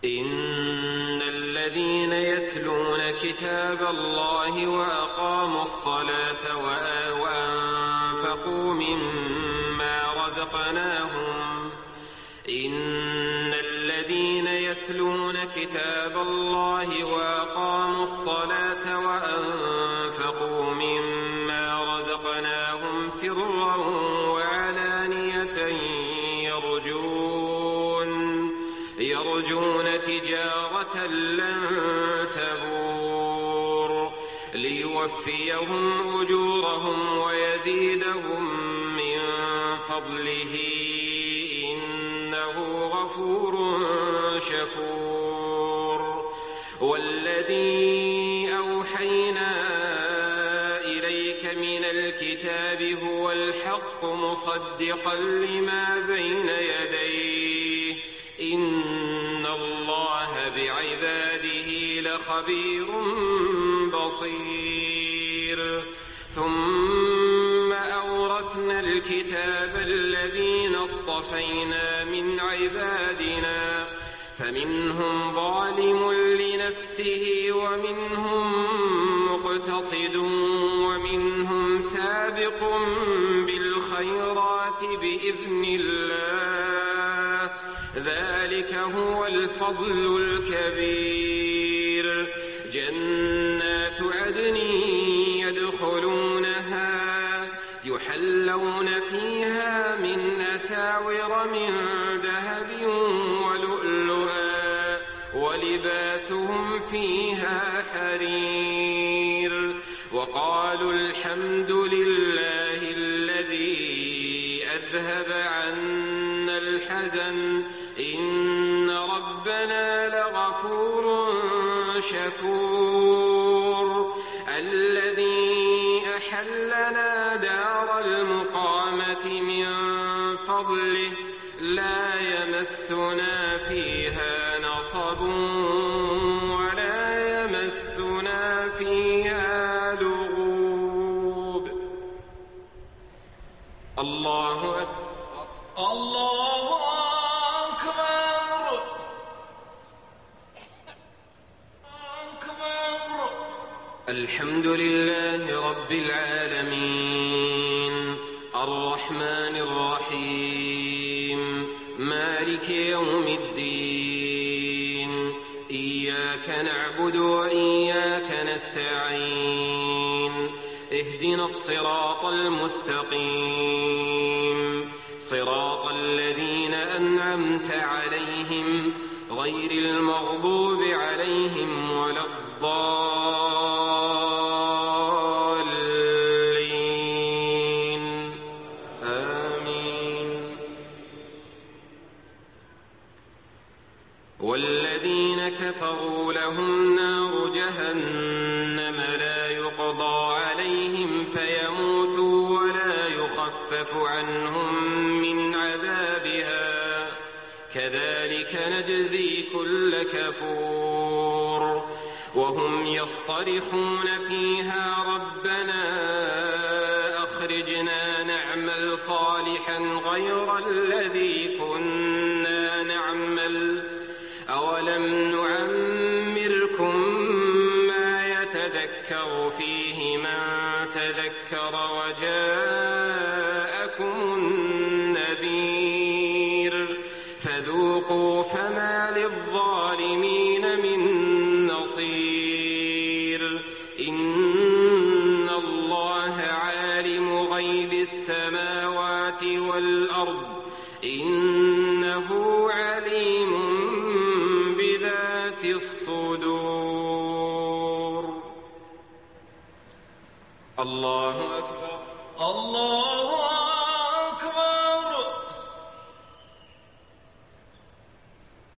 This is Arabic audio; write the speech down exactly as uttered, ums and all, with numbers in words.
إن الذين يتلون كتاب الله وأقاموا الصلاة وأنفقوا مما رزقناهم إن الذين يتلون كتاب الله وأقاموا الصلاة وأنفقوا مما رزقناهم سرا وعلانية يرجون يرجون تجارة لن تبور ليوفيهم أجورهم ويزيدهم من فضله إنه غفور شكور. والذي أوحينا إليك من الكتاب هو الحق مصدقا لما بين يديه إن الله بعباده لخبير بصير. ثم أورثنا الكتاب الذين اصطفينا من عبادنا فمنهم ظالم لنفسه ومنهم مقتصد ومنهم سابق بالخيرات بإذن الله ذلك هو الفضل الكبير. جنات عدن يدخلونها يحلون فيها من أساور من ذهب ولؤلؤا ولباسهم فيها حرير. وقالوا الحمد لله الذي أذهب عنا الحزن إن ربنا لغفور شكور. الذي أحلنا دار المقامة من فضله لا يمسنا فيها نصب ولا يمسنا فيها لغوب. الله أكبر. الله أكبر. أكبر. الحمد لله رب العالمين الرحمن الرحيم مالك يوم الدين إياك نعبد وإياك نستعين اهدنا الصراط المستقيم صراط الذين أنعمت عليهم غير المغضوب عليهم ولا الضالين آمين. والذين كفروا لهم نار جهنم لا يقضى عليهم فيموتوا ولا يخفف عنهم من عذابها كذلك نجزي كل كفور. وهم يصطرخون فيها ربنا أخرجنا نعمل صالحا غير الذي كنا نعمل أولم نعمركم ما يتذكر فيه من تذكر وجاءكم النذير فذوقوا فما للظالمين من نصير. إن الله عالم غيب السماوات والأرض إنه عليم بذات الصدور. الله أكبر. الله